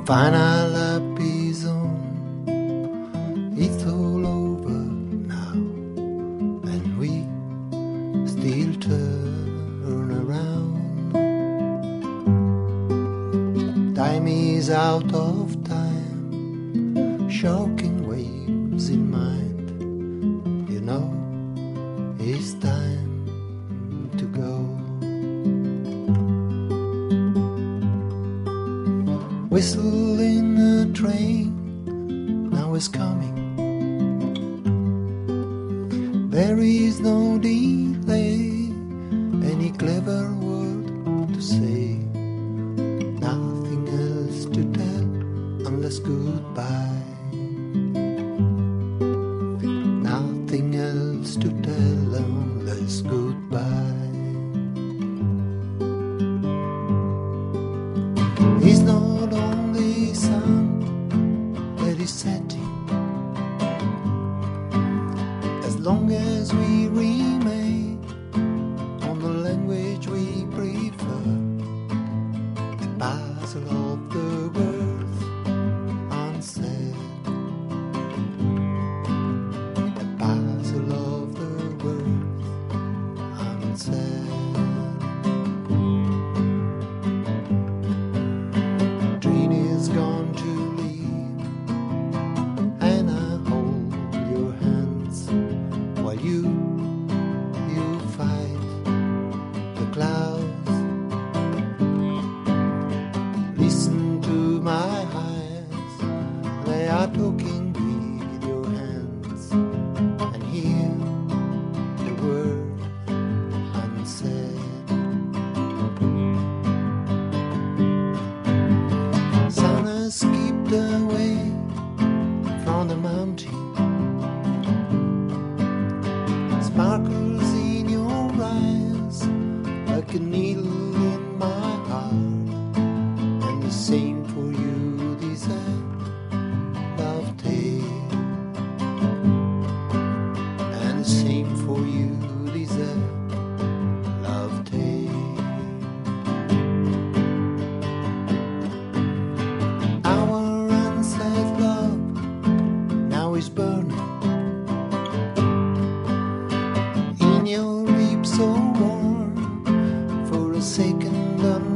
Final episode, it's all over now, and we still turn around. Time is out of time, shocking waves in mind. You know, it's time to go. Whistle in a train, now it's coming. There is no delay, any clever word to say. Nothing else to tell unless goodbye. Nothing else to tell unless goodbye. It's not only sun that is setting. As long as we remain on the language we prefer, the puzzle of the words unsaid. The puzzle of the words unsaid. Train is gone to leave, and I hold your hands while you fight the clouds. Listen to my eyes, they are talking with your hands, and hear the word unsaid. Sun has skipped away from the mountain. Sparkles in your eyes like a needle in my heart. And the same for you, this love tale. And the same for you, this love tale. Our unsaid love now is burning in your lips, so warm for a second.